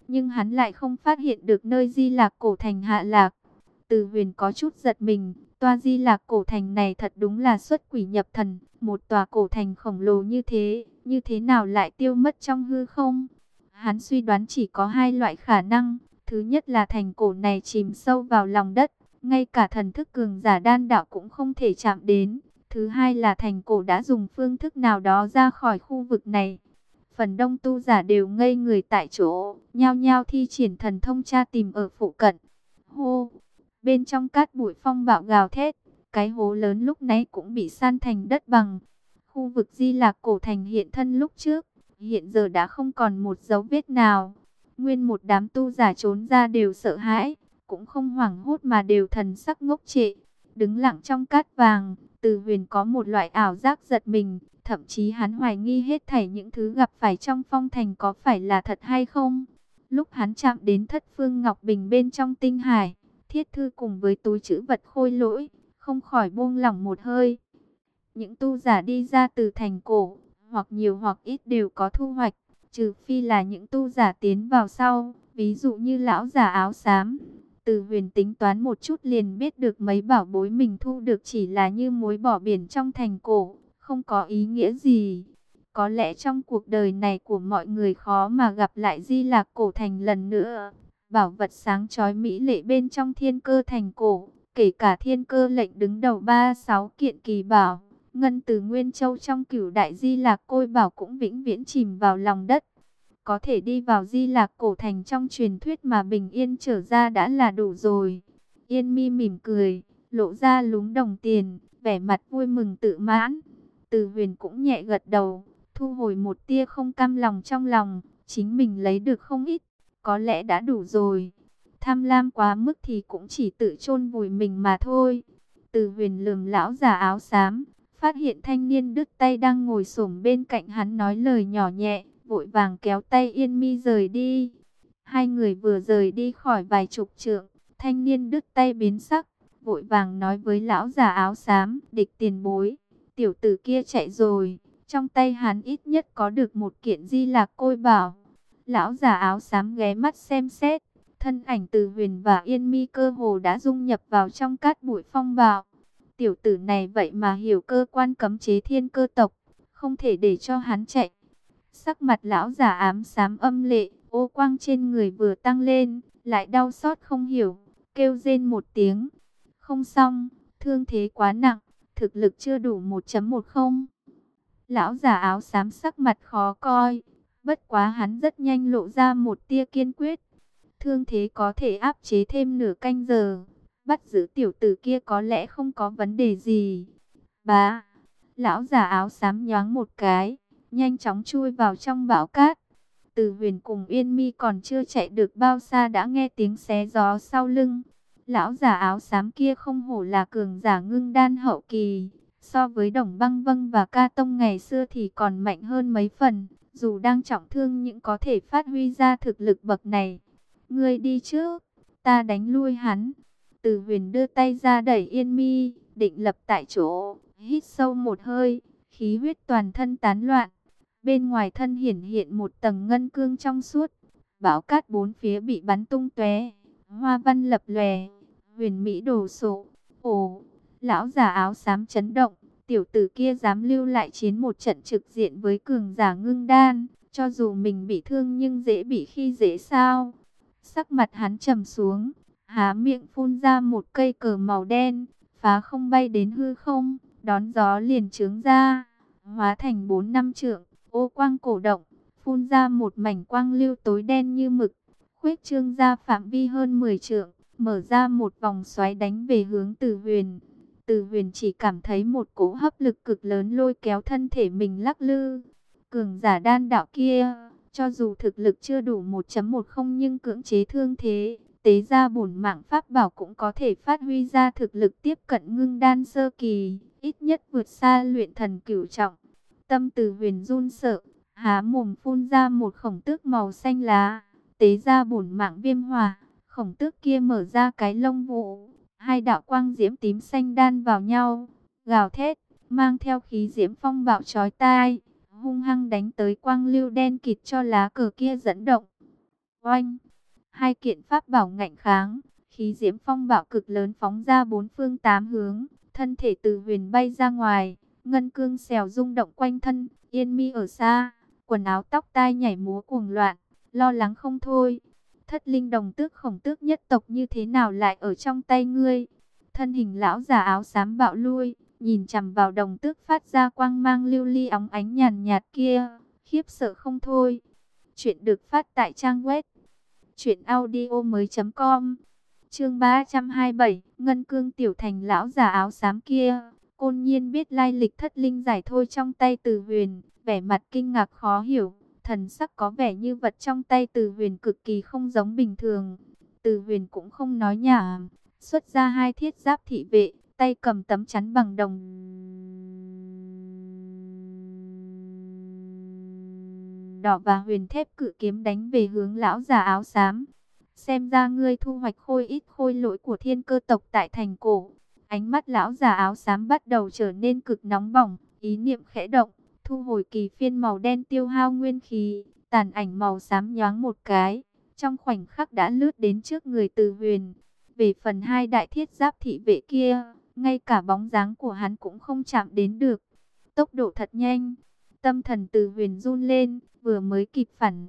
nhưng hắn lại không phát hiện được nơi Di Lạc Cổ Thành hạ lạc. Từ Huyền có chút giật mình, tòa Di Lạc Cổ Thành này thật đúng là xuất quỷ nhập thần, một tòa cổ thành khổng lồ như thế, như thế nào lại tiêu mất trong hư không? Hắn suy đoán chỉ có hai loại khả năng, thứ nhất là thành cổ này chìm sâu vào lòng đất, ngay cả thần thức cường giả đan đạo cũng không thể chạm đến. Thứ hai là thành cổ đã dùng phương thức nào đó ra khỏi khu vực này. Phần đông tu giả đều ngây người tại chỗ, nhao nhao thi triển thần thông tra tìm ở phụ cận. Hô! Bên trong cát bụi phong bạo gào thét, cái hố lớn lúc nãy cũng bị san thành đất bằng. Khu vực Di Lạc Cổ Thành hiện thân lúc trước, hiện giờ đã không còn một dấu vết nào. Nguyên một đám tu giả trốn ra đều sợ hãi, cũng không hoảng hốt mà đều thần sắc ngốc trệ. Đứng lặng trong cát vàng, Từ Huyền có một loại ảo giác giật mình, thậm chí hắn hoài nghi hết thảy những thứ gặp phải trong phong thành có phải là thật hay không. Lúc hắn chạm đến thất phương ngọc bình bên trong tinh hải, thiết thư cùng với túi trữ vật khôi lỗi, không khỏi buông lỏng một hơi. Những tu giả đi ra từ thành cổ, hoặc nhiều hoặc ít đều có thu hoạch, trừ phi là những tu giả tiến vào sau, ví dụ như lão giả áo xám. Từ Huyền tính toán một chút liền biết được mấy bảo bối mình thu được chỉ là như muối bỏ biển trong thành cổ, không có ý nghĩa gì. Có lẽ trong cuộc đời này của mọi người khó mà gặp lại Di Lạc Cổ Thành lần nữa. Bảo vật sáng chói mỹ lệ bên trong thiên cơ thành cổ, kể cả thiên cơ lệnh đứng đầu ba sáu kiện kỳ bảo, ngân từ Nguyên Châu trong cửu đại Di Lạc Côi Bảo cũng vĩnh viễn chìm vào lòng đất. Có thể đi vào Di Lạc Cổ Thành trong truyền thuyết mà bình yên trở ra đã là đủ rồi. Yên Mi mỉm cười, lộ ra lúm đồng tiền, vẻ mặt vui mừng tự mãn. Từ Huyền cũng nhẹ gật đầu, thu hồi một tia không cam lòng trong lòng, chính mình lấy được không ít, có lẽ đã đủ rồi. Tham lam quá mức thì cũng chỉ tự chôn vùi mình mà thôi. Từ Huyền lườm lão già áo xám, phát hiện thanh niên đứt tay đang ngồi xổm bên cạnh hắn nói lời nhỏ nhẹ, vội vàng kéo tay Yên Mi rời đi. Hai người vừa rời đi khỏi vài chục trượng, thanh niên đứt tay biến sắc, vội vàng nói với lão già áo xám, địch tiền bối, tiểu tử kia chạy rồi, trong tay hắn ít nhất có được một kiện Di Lạc Côi Bảo. Lão già áo xám ghé mắt xem xét, thân ảnh Từ Huyền và Yên Mi cơ hồ đã dung nhập vào trong cát bụi phong bạo. Tiểu tử này vậy mà hiểu cơ quan cấm chế thiên cơ tộc, không thể để cho hắn chạy. Sắc mặt lão già ám xám âm lệ, ô quang trên người vừa tăng lên, lại đau xót không hiểu, kêu rên một tiếng. Không xong, thương thế quá nặng, thực lực chưa đủ một chấm một không. Lão già áo xám sắc mặt khó coi, bất quá hắn rất nhanh lộ ra một tia kiên quyết. Thương thế có thể áp chế thêm nửa canh giờ, bắt giữ tiểu tử kia có lẽ không có vấn đề gì. Bá, lão già áo xám nhoáng một cái, nhanh chóng chui vào trong bão cát. Từ Huyền cùng Yên Mi còn chưa chạy được bao xa đã nghe tiếng xé gió sau lưng. Lão già áo xám kia không hổ là cường giả ngưng đan hậu kỳ, so với Đồng Băng Vâng và Ca Tông ngày xưa thì còn mạnh hơn mấy phần, dù đang trọng thương nhưng có thể phát huy ra thực lực bậc này. Ngươi đi trước, ta đánh lui hắn. Từ Huyền đưa tay ra đẩy Yên Mi, định lập tại chỗ, hít sâu một hơi, khí huyết toàn thân tán loạn. Bên ngoài thân hiển hiện một tầng ngân cương trong suốt, bão cát bốn phía bị bắn tung tóe, hoa văn lập lòe, huyền mỹ đồ sộ. Ồ, lão già áo xám chấn động, tiểu tử kia dám lưu lại chiến một trận trực diện với cường giả ngưng đan, cho dù mình bị thương nhưng dễ bị khi dễ sao? Sắc mặt hắn trầm xuống, há miệng phun ra một cây cờ màu đen, phá không bay đến hư không, đón gió liền trướng ra, hóa thành bốn năm trượng. Ô quang cổ động, phun ra một mảnh quang lưu tối đen như mực, khuếch trương ra phạm vi hơn mười trượng, mở ra một vòng xoáy đánh về hướng Từ Huyền. Từ Huyền chỉ cảm thấy một cỗ hấp lực cực lớn lôi kéo thân thể mình lắc lư. Cường giả đan đạo kia, cho dù thực lực chưa đủ một chấm một không nhưng cưỡng chế thương thế, tế ra bổn mạng pháp bảo cũng có thể phát huy ra thực lực tiếp cận ngưng đan sơ kỳ, ít nhất vượt xa luyện thần cửu trọng. Tâm Từ Huyền run sợ, há mồm phun ra một khổng tước màu xanh lá, tế ra bổn mạng viêm hỏa, khổng tước kia mở ra cái lông vũ, hai đạo quang diễm tím xanh đan vào nhau, gào thét, mang theo khí diễm phong bạo chói tai, hung hăng đánh tới quang lưu đen kịt cho lá cờ kia dẫn động. Oanh, hai kiện pháp bảo ngạnh kháng, khí diễm phong bạo cực lớn phóng ra bốn phương tám hướng, thân thể Từ Huyền bay ra ngoài, ngân cương xèo rung động quanh thân, Yên Mi ở xa, quần áo tóc tai nhảy múa cuồng loạn, lo lắng không thôi. Thất linh đồng tước khổng tước nhất tộc như thế nào lại ở trong tay ngươi? Thân hình lão già áo xám bạo lui, nhìn chằm vào đồng tước phát ra quang mang lưu ly óng ánh nhàn nhạt kia, khiếp sợ không thôi. Chuyện được phát tại trang web truyện audio mới chấm com. Chương ba trăm hai mươi bảy, Ngân Cương tiểu thành lão già áo xám kia. Côn Nhiên biết lai lịch thất linh giải thôi trong tay Từ Huyền, vẻ mặt kinh ngạc khó hiểu, thần sắc có vẻ như vật trong tay Từ Huyền cực kỳ không giống bình thường. Từ Huyền cũng không nói nhảm, xuất ra hai thiết giáp thị vệ, tay cầm tấm chắn bằng đồng đỏ và huyền thép cự kiếm đánh về hướng lão già áo xám. Xem ra ngươi thu hoạch khôi ít khôi lỗi của thiên cơ tộc tại thành cổ. Ánh mắt lão già áo xám bắt đầu trở nên cực nóng bỏng, ý niệm khẽ động, thu hồi kỳ phiên màu đen tiêu hao nguyên khí, tàn ảnh màu xám nhoáng một cái, trong khoảnh khắc đã lướt đến trước người Từ Huyền. Về phần hai đại thiết giáp thị vệ kia, ngay cả bóng dáng của hắn cũng không chạm đến được. Tốc độ thật nhanh, tâm thần Từ Huyền run lên, vừa mới kịp phản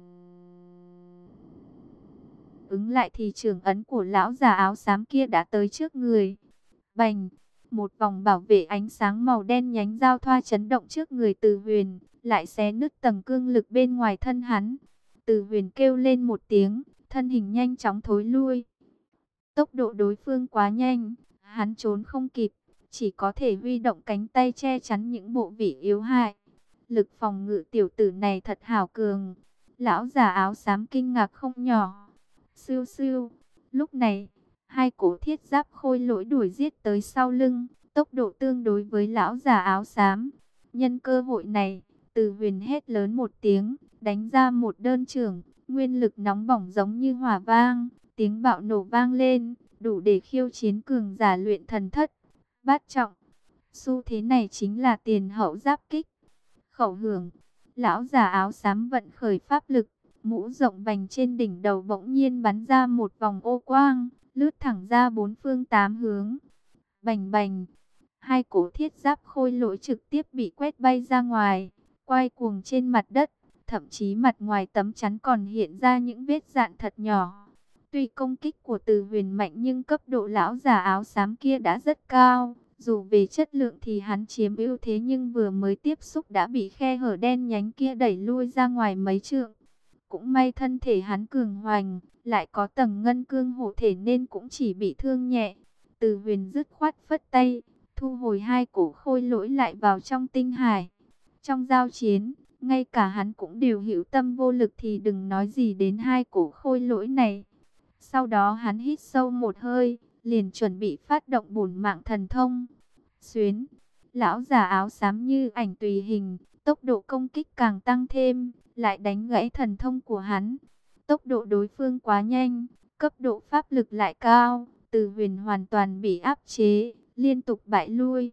ứng lại thì trường ấn của lão già áo xám kia đã tới trước người. Bành, một vòng bảo vệ ánh sáng màu đen nhánh giao thoa chấn động trước người Từ Huyền, lại xé nứt tầng cương lực bên ngoài thân hắn. Từ Huyền kêu lên một tiếng, thân hình nhanh chóng thối lui. Tốc độ đối phương quá nhanh, hắn trốn không kịp, chỉ có thể huy động cánh tay che chắn những bộ vị yếu hại. Lực phòng ngự tiểu tử này thật hảo cường. Lão già áo xám kinh ngạc không nhỏ. Siêu siêu, lúc này, hai cổ thiết giáp khôi lỗi đuổi giết tới sau lưng, tốc độ tương đối với lão già áo xám. Nhân cơ hội này, Từ Huyền hét lớn một tiếng, đánh ra một đơn chưởng, nguyên lực nóng bỏng giống như hỏa vang, tiếng bạo nổ vang lên, đủ để khiêu chiến cường giả luyện thần thất. Bát trọng, xu thế này chính là tiền hậu giáp kích. Khẩu hưởng, lão già áo xám vận khởi pháp lực, mũ rộng vành trên đỉnh đầu bỗng nhiên bắn ra một vòng ô quang, lướt thẳng ra bốn phương tám hướng. Bành bành, hai cổ thiết giáp khôi lỗi trực tiếp bị quét bay ra ngoài, quay cuồng trên mặt đất, thậm chí mặt ngoài tấm chắn còn hiện ra những vết dạn thật nhỏ. Tuy công kích của Từ Huyền mạnh nhưng cấp độ lão già áo xám kia đã rất cao. Dù về chất lượng thì hắn chiếm ưu thế nhưng vừa mới tiếp xúc đã bị khe hở đen nhánh kia đẩy lui ra ngoài mấy trượng. Cũng may thân thể hắn cường hoành, lại có tầng ngân cương hộ thể nên cũng chỉ bị thương nhẹ. Từ Huyền dứt khoát phất tay, thu hồi hai cổ khôi lỗi lại vào trong tinh hải. Trong giao chiến, ngay cả hắn cũng đều hữu tâm vô lực thì đừng nói gì đến hai cổ khôi lỗi này. Sau đó hắn hít sâu một hơi, liền chuẩn bị phát động bổn mạng thần thông. Xuyến, lão già áo xám như ảnh tùy hình, tốc độ công kích càng tăng thêm, lại đánh gãy thần thông của hắn. Tốc độ đối phương quá nhanh, cấp độ pháp lực lại cao, Từ Huyền hoàn toàn bị áp chế, liên tục bại lui.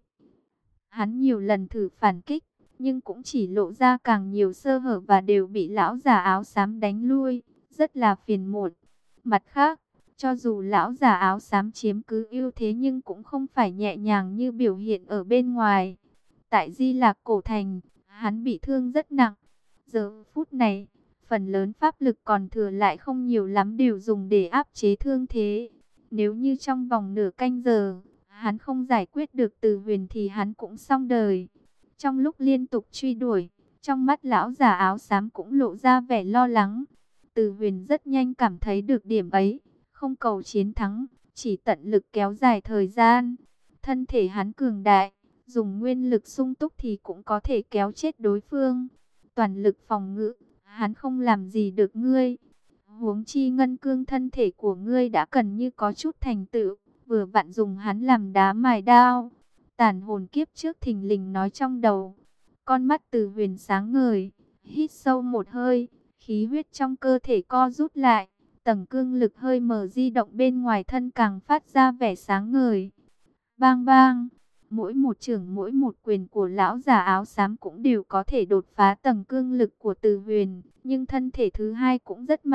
Hắn nhiều lần thử phản kích, nhưng cũng chỉ lộ ra càng nhiều sơ hở và đều bị lão già áo xám đánh lui, rất là phiền muộn. Mặt khác, cho dù lão già áo xám chiếm cứ ưu thế nhưng cũng không phải nhẹ nhàng như biểu hiện ở bên ngoài. Tại Di Lạc Cổ Thành, hắn bị thương rất nặng. Giờ phút này, phần lớn pháp lực còn thừa lại không nhiều lắm đều dùng để áp chế thương thế. Nếu như trong vòng nửa canh giờ, hắn không giải quyết được Từ Huyền thì hắn cũng xong đời. Trong lúc liên tục truy đuổi, trong mắt lão già áo xám cũng lộ ra vẻ lo lắng. Từ Huyền rất nhanh cảm thấy được điểm ấy, không cầu chiến thắng, chỉ tận lực kéo dài thời gian. Thân thể hắn cường đại, dùng nguyên lực sung túc thì cũng có thể kéo chết đối phương. Toàn lực phòng ngự, hắn không làm gì được ngươi. Huống chi ngân cương thân thể của ngươi đã cần như có chút thành tựu, vừa vặn dùng hắn làm đá mài đao. Tàn hồn kiếp trước thình lình nói trong đầu. Con mắt Từ Huyền sáng ngời, hít sâu một hơi, khí huyết trong cơ thể co rút lại, tầng cương lực hơi mở di động bên ngoài thân càng phát ra vẻ sáng ngời. Bang bang, mỗi một chưởng mỗi một quyền của lão già áo xám cũng đều có thể đột phá tầng cương lực của Từ Huyền, nhưng thân thể thứ hai cũng rất mạnh,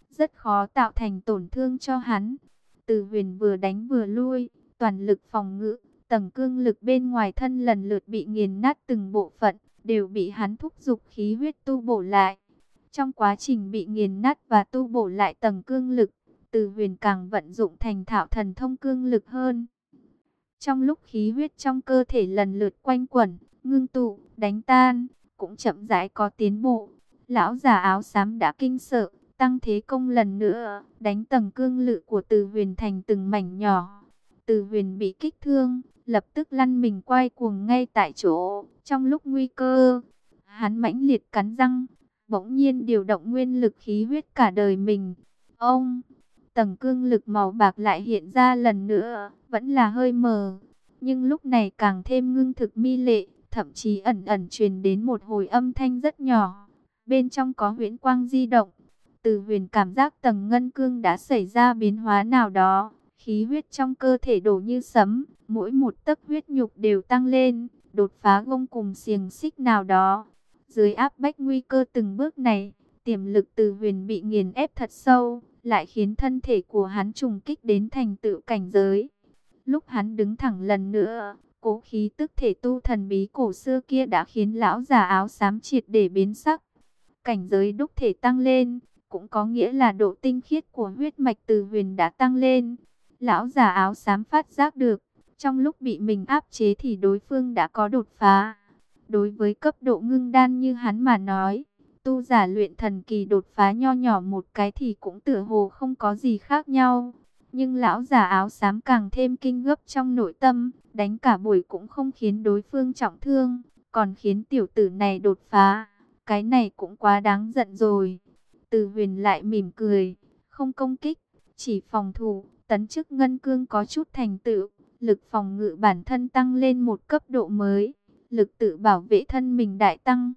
rất khó tạo thành tổn thương cho hắn. Từ Huyền vừa đánh vừa lui, toàn lực phòng ngự, tầng cương lực bên ngoài thân lần lượt bị nghiền nát từng bộ phận, đều bị hắn thúc giục khí huyết tu bổ lại. Trong quá trình bị nghiền nát và tu bổ lại tầng cương lực, Từ Huyền càng vận dụng thành thạo thần thông cương lực hơn. Trong lúc khí huyết trong cơ thể lần lượt quanh quẩn, ngưng tụ, đánh tan, cũng chậm rãi có tiến bộ. Lão già áo xám đã kinh sợ, tăng thế công lần nữa, đánh tầng cương lực của Từ Huyền thành từng mảnh nhỏ. Từ Huyền bị kích thương, lập tức lăn mình quay cuồng ngay tại chỗ. Trong lúc nguy cơ, hắn mãnh liệt cắn răng, bỗng nhiên điều động nguyên lực khí huyết cả đời mình. Ông, tầng cương lực màu bạc lại hiện ra lần nữa, vẫn là hơi mờ, nhưng lúc này càng thêm ngưng thực mi lệ, thậm chí ẩn ẩn truyền đến một hồi âm thanh rất nhỏ. Bên trong có huyễn quang di động. Từ Huyền cảm giác tầng ngân cương đã xảy ra biến hóa nào đó, khí huyết trong cơ thể đổ như sấm, mỗi một tấc huyết nhục đều tăng lên, đột phá gông cùng xiềng xích nào đó. Dưới áp bách nguy cơ từng bước này, tiềm lực Từ Huyền bị nghiền ép thật sâu, lại khiến thân thể của hắn trùng kích đến thành tựu cảnh giới. Lúc hắn đứng thẳng lần nữa, cố khí tức thể tu thần bí cổ xưa kia đã khiến lão già áo xám triệt để biến sắc. Cảnh giới đúc thể tăng lên, cũng có nghĩa là độ tinh khiết của huyết mạch Từ Huyền đã tăng lên. Lão già áo xám phát giác được, trong lúc bị mình áp chế thì đối phương đã có đột phá. Đối với cấp độ ngưng đan như hắn mà nói, tu giả luyện thần kỳ đột phá nho nhỏ một cái thì cũng tựa hồ không có gì khác nhau. Nhưng lão già áo xám càng thêm kinh gấp trong nội tâm, đánh cả buổi cũng không khiến đối phương trọng thương, còn khiến tiểu tử này đột phá. Cái này cũng quá đáng giận rồi. Từ Huyền lại mỉm cười, không công kích, chỉ phòng thủ. Tấn chức ngân cương có chút thành tựu, lực phòng ngự bản thân tăng lên một cấp độ mới, lực tự bảo vệ thân mình đại tăng.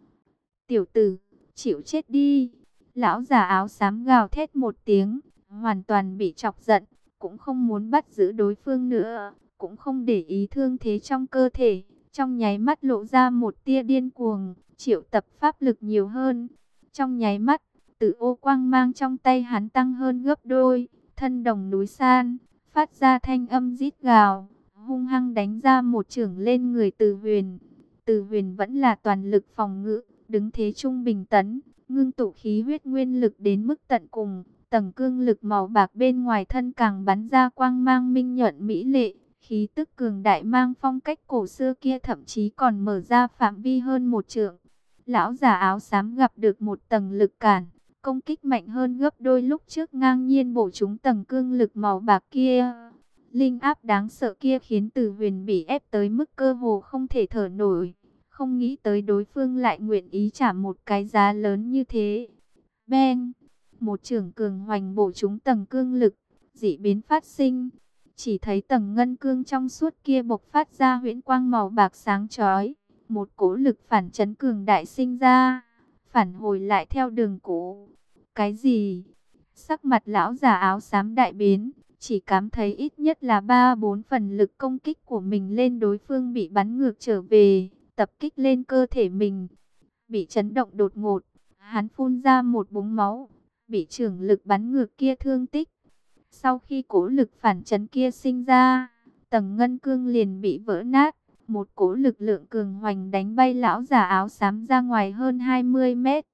Tiểu tử, chịu chết đi. Lão già áo xám gào thét một tiếng, hoàn toàn bị chọc giận, cũng không muốn bắt giữ đối phương nữa, cũng không để ý thương thế trong cơ thể. Trong nháy mắt lộ ra một tia điên cuồng, triệu tập pháp lực nhiều hơn. Trong nháy mắt, tự ô quang mang trong tay hắn tăng hơn gấp đôi, thân đồng núi san, phát ra thanh âm rít gào, hung hăng đánh ra một chưởng lên người Từ Huyền. Từ Huyền vẫn là toàn lực phòng ngự, đứng thế trung bình tấn, ngưng tụ khí huyết nguyên lực đến mức tận cùng, tầng cương lực màu bạc bên ngoài thân càng bắn ra quang mang minh nhuận mỹ lệ, khí tức cường đại mang phong cách cổ xưa kia thậm chí còn mở ra phạm vi hơn một trượng. Lão già áo xám gặp được một tầng lực cản, công kích mạnh hơn gấp đôi lúc trước, ngang nhiên bổ trúng tầng cương lực màu bạc kia. Linh áp đáng sợ kia khiến Từ Huyền bị ép tới mức cơ hồ không thể thở nổi. Không nghĩ tới đối phương lại nguyện ý trả một cái giá lớn như thế. Beng! Một chưởng cường hoành bổ trúng tầng cương lực, dị biến phát sinh. Chỉ thấy tầng ngân cương trong suốt kia bộc phát ra huyễn quang màu bạc sáng chói. Một cỗ lực phản chấn cường đại sinh ra, phản hồi lại theo đường cũ. Cái gì? Sắc mặt lão già áo xám đại biến, chỉ cảm thấy ít nhất là ba bốn phần lực công kích của mình lên đối phương bị bắn ngược trở về, tập kích lên cơ thể mình. Bị chấn động đột ngột, hắn phun ra một búng máu, bị chưởng lực bắn ngược kia thương tích. Sau khi cỗ lực phản chấn kia sinh ra, tầng ngân cương liền bị vỡ nát. Một cỗ lực lượng cường hoành đánh bay lão già áo xám ra ngoài hơn hai mươi mét.